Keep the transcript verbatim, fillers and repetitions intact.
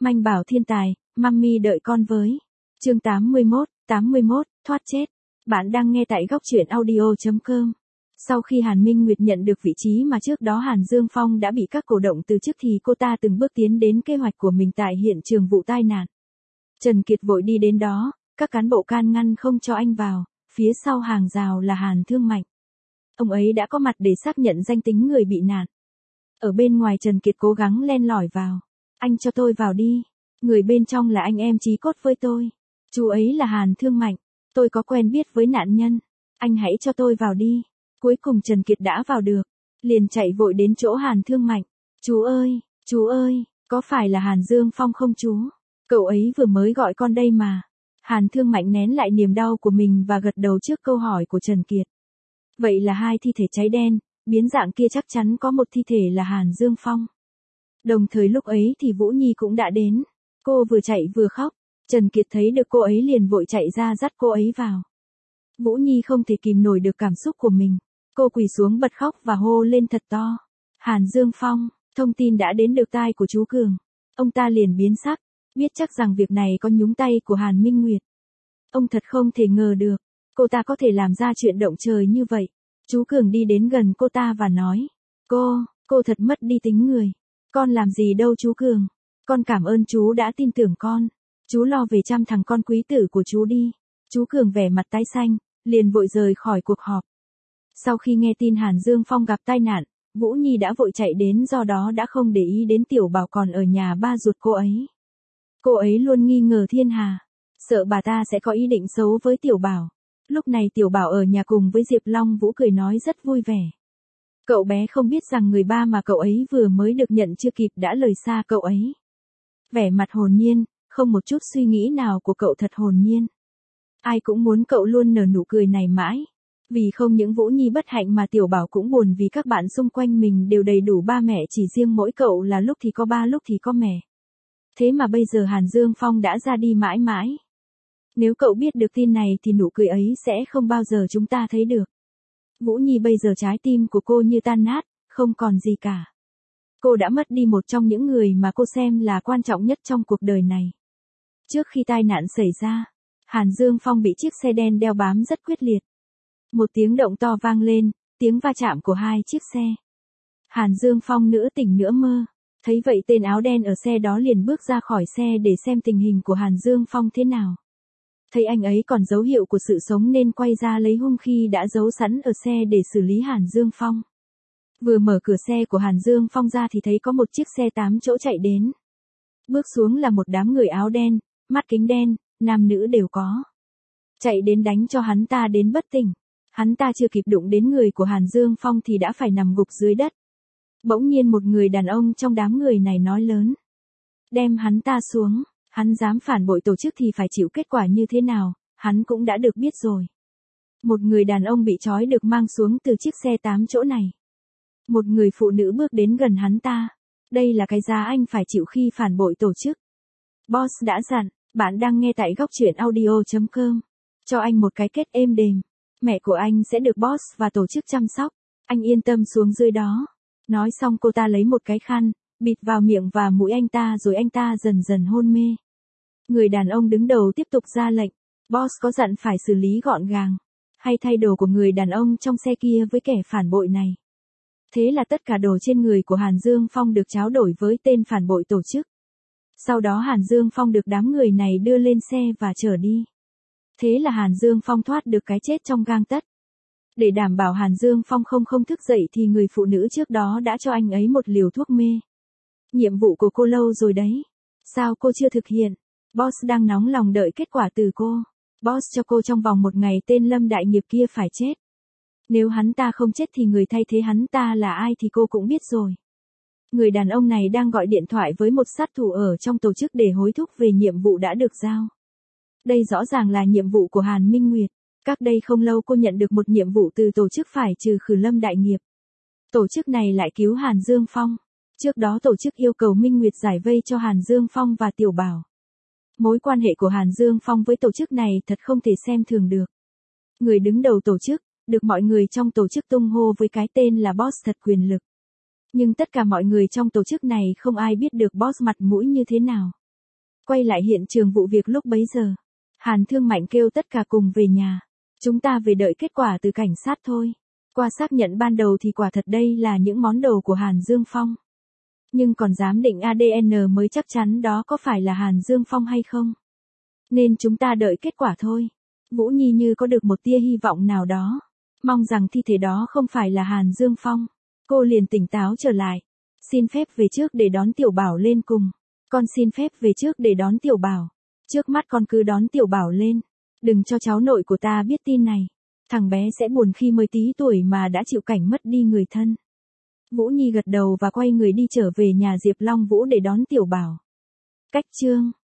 Manh bảo thiên tài, mummy đợi con với. Chương tám mươi mốt, tám mươi mốt, thoát chết. Bạn đang nghe tại góc truyện audio chấm com. Sau khi Hàn Minh Nguyệt nhận được vị trí mà trước đó Hàn Dương Phong đã bị các cổ động từ chức thì cô ta từng bước tiến đến kế hoạch của mình tại hiện trường vụ tai nạn. Trần Kiệt vội đi đến đó, các cán bộ can ngăn không cho anh vào, phía sau hàng rào là Hàn Thương Mạnh. Ông ấy đã có mặt để xác nhận danh tính người bị nạn. Ở bên ngoài Trần Kiệt cố gắng len lỏi vào. Anh cho tôi vào đi. Người bên trong là anh em chí cốt với tôi. Chú ấy là Hàn Thương Mạnh. Tôi có quen biết với nạn nhân. Anh hãy cho tôi vào đi. Cuối cùng Trần Kiệt đã vào được. Liền chạy vội đến chỗ Hàn Thương Mạnh. Chú ơi, chú ơi, có phải là Hàn Dương Phong không chú? Cậu ấy vừa mới gọi con đây mà. Hàn Thương Mạnh nén lại niềm đau của mình và gật đầu trước câu hỏi của Trần Kiệt. Vậy là hai thi thể cháy đen, biến dạng kia chắc chắn có một thi thể là Hàn Dương Phong. Đồng thời lúc ấy thì Vũ Nhi cũng đã đến. Cô vừa chạy vừa khóc. Trần Kiệt thấy được cô ấy liền vội chạy ra dắt cô ấy vào. Vũ Nhi không thể kìm nổi được cảm xúc của mình. Cô quỳ xuống bật khóc và hô lên thật to. Hàn Dương Phong, thông tin đã đến được tai của chú Cường. Ông ta liền biến sắc, biết chắc rằng việc này có nhúng tay của Hàn Minh Nguyệt. Ông thật không thể ngờ được, cô ta có thể làm ra chuyện động trời như vậy. Chú Cường đi đến gần cô ta và nói. Cô, cô thật mất đi tính người. Con làm gì đâu chú Cường. Con cảm ơn chú đã tin tưởng con. Chú lo về chăm thằng con quý tử của chú đi. Chú Cường vẻ mặt tái xanh, liền vội rời khỏi cuộc họp. Sau khi nghe tin Hàn Dương Phong gặp tai nạn, Vũ Nhi đã vội chạy đến, do đó đã không để ý đến Tiểu Bảo còn ở nhà ba ruột cô ấy. Cô ấy luôn nghi ngờ Thiên Hà, sợ bà ta sẽ có ý định xấu với Tiểu Bảo. Lúc này Tiểu Bảo ở nhà cùng với Diệp Long Vũ cười nói rất vui vẻ. Cậu bé không biết rằng người ba mà cậu ấy vừa mới được nhận chưa kịp đã rời xa cậu ấy. Vẻ mặt hồn nhiên, không một chút suy nghĩ nào của cậu thật hồn nhiên. Ai cũng muốn cậu luôn nở nụ cười này mãi. Vì không những Vũ Nhi bất hạnh mà Tiểu Bảo cũng buồn vì các bạn xung quanh mình đều đầy đủ ba mẹ, chỉ riêng mỗi cậu là lúc thì có ba lúc thì có mẹ. Thế mà bây giờ Hàn Dương Phong đã ra đi mãi mãi. Nếu cậu biết được tin này thì nụ cười ấy sẽ không bao giờ chúng ta thấy được. Vũ Nhi bây giờ trái tim của cô như tan nát, không còn gì cả. Cô đã mất đi một trong những người mà cô xem là quan trọng nhất trong cuộc đời này. Trước khi tai nạn xảy ra, Hàn Dương Phong bị chiếc xe đen đeo bám rất quyết liệt. Một tiếng động to vang lên, tiếng va chạm của hai chiếc xe. Hàn Dương Phong nửa tỉnh nửa mơ. Thấy vậy tên áo đen ở xe đó liền bước ra khỏi xe để xem tình hình của Hàn Dương Phong thế nào. Thấy anh ấy còn dấu hiệu của sự sống nên quay ra lấy hung khí đã giấu sẵn ở xe để xử lý Hàn Dương Phong. Vừa mở cửa xe của Hàn Dương Phong ra thì thấy có một chiếc xe tám chỗ chạy đến. Bước xuống là một đám người áo đen, mắt kính đen, nam nữ đều có. Chạy đến đánh cho hắn ta đến bất tỉnh. Hắn ta chưa kịp đụng đến người của Hàn Dương Phong thì đã phải nằm gục dưới đất. Bỗng nhiên một người đàn ông trong đám người này nói lớn. Đem hắn ta xuống, hắn dám phản bội tổ chức thì phải chịu kết quả như thế nào, hắn cũng đã được biết rồi. Một người đàn ông bị trói được mang xuống từ chiếc xe tám chỗ này. Một người phụ nữ bước đến gần hắn ta. Đây là cái giá anh phải chịu khi phản bội tổ chức. Boss đã dặn, bạn đang nghe tại góc truyện audio chấm com. Cho anh một cái kết êm đềm. Mẹ của anh sẽ được boss và tổ chức chăm sóc. Anh yên tâm xuống dưới đó. Nói xong cô ta lấy một cái khăn, bịt vào miệng và mũi anh ta rồi anh ta dần dần hôn mê. Người đàn ông đứng đầu tiếp tục ra lệnh. Boss có dặn phải xử lý gọn gàng. Hay thay đồ của người đàn ông trong xe kia với kẻ phản bội này. Thế là tất cả đồ trên người của Hàn Dương Phong được tráo đổi với tên phản bội tổ chức. Sau đó Hàn Dương Phong được đám người này đưa lên xe và chở đi. Thế là Hàn Dương Phong thoát được cái chết trong gang tấc. Để đảm bảo Hàn Dương Phong không không thức dậy thì người phụ nữ trước đó đã cho anh ấy một liều thuốc mê. Nhiệm vụ của cô lâu rồi đấy. Sao cô chưa thực hiện? Boss đang nóng lòng đợi kết quả từ cô. Boss cho cô trong vòng một ngày tên Lâm Đại Nghiệp kia phải chết. Nếu hắn ta không chết thì người thay thế hắn ta là ai thì cô cũng biết rồi. Người đàn ông này đang gọi điện thoại với một sát thủ ở trong tổ chức để hối thúc về nhiệm vụ đã được giao. Đây rõ ràng là nhiệm vụ của Hàn Minh Nguyệt. Cách đây không lâu cô nhận được một nhiệm vụ từ tổ chức phải trừ khử Lâm Đại Nghiệp. Tổ chức này lại cứu Hàn Dương Phong. Trước đó tổ chức yêu cầu Minh Nguyệt giải vây cho Hàn Dương Phong và Tiểu Bảo. Mối quan hệ của Hàn Dương Phong với tổ chức này thật không thể xem thường được. Người đứng đầu tổ chức, được mọi người trong tổ chức tung hô với cái tên là boss thật quyền lực. Nhưng tất cả mọi người trong tổ chức này không ai biết được boss mặt mũi như thế nào. Quay lại hiện trường vụ việc lúc bấy giờ. Hàn Thương Mạnh kêu tất cả cùng về nhà. Chúng ta về đợi kết quả từ cảnh sát thôi. Qua xác nhận ban đầu thì quả thật đây là những món đồ của Hàn Dương Phong. Nhưng còn giám định a đê en mới chắc chắn đó có phải là Hàn Dương Phong hay không. Nên chúng ta đợi kết quả thôi. Vũ Nhi như có được một tia hy vọng nào đó. Mong rằng thi thể đó không phải là Hàn Dương Phong. Cô liền tỉnh táo trở lại. Xin phép về trước để đón Tiểu Bảo lên cùng. Con xin phép về trước để đón Tiểu Bảo. Trước mắt con cứ đón Tiểu Bảo lên. Đừng cho cháu nội của ta biết tin này. Thằng bé sẽ buồn khi mới tí tuổi mà đã chịu cảnh mất đi người thân. Vũ Nhi gật đầu và quay người đi trở về nhà Diệp Long Vũ để đón Tiểu Bảo. Cách chương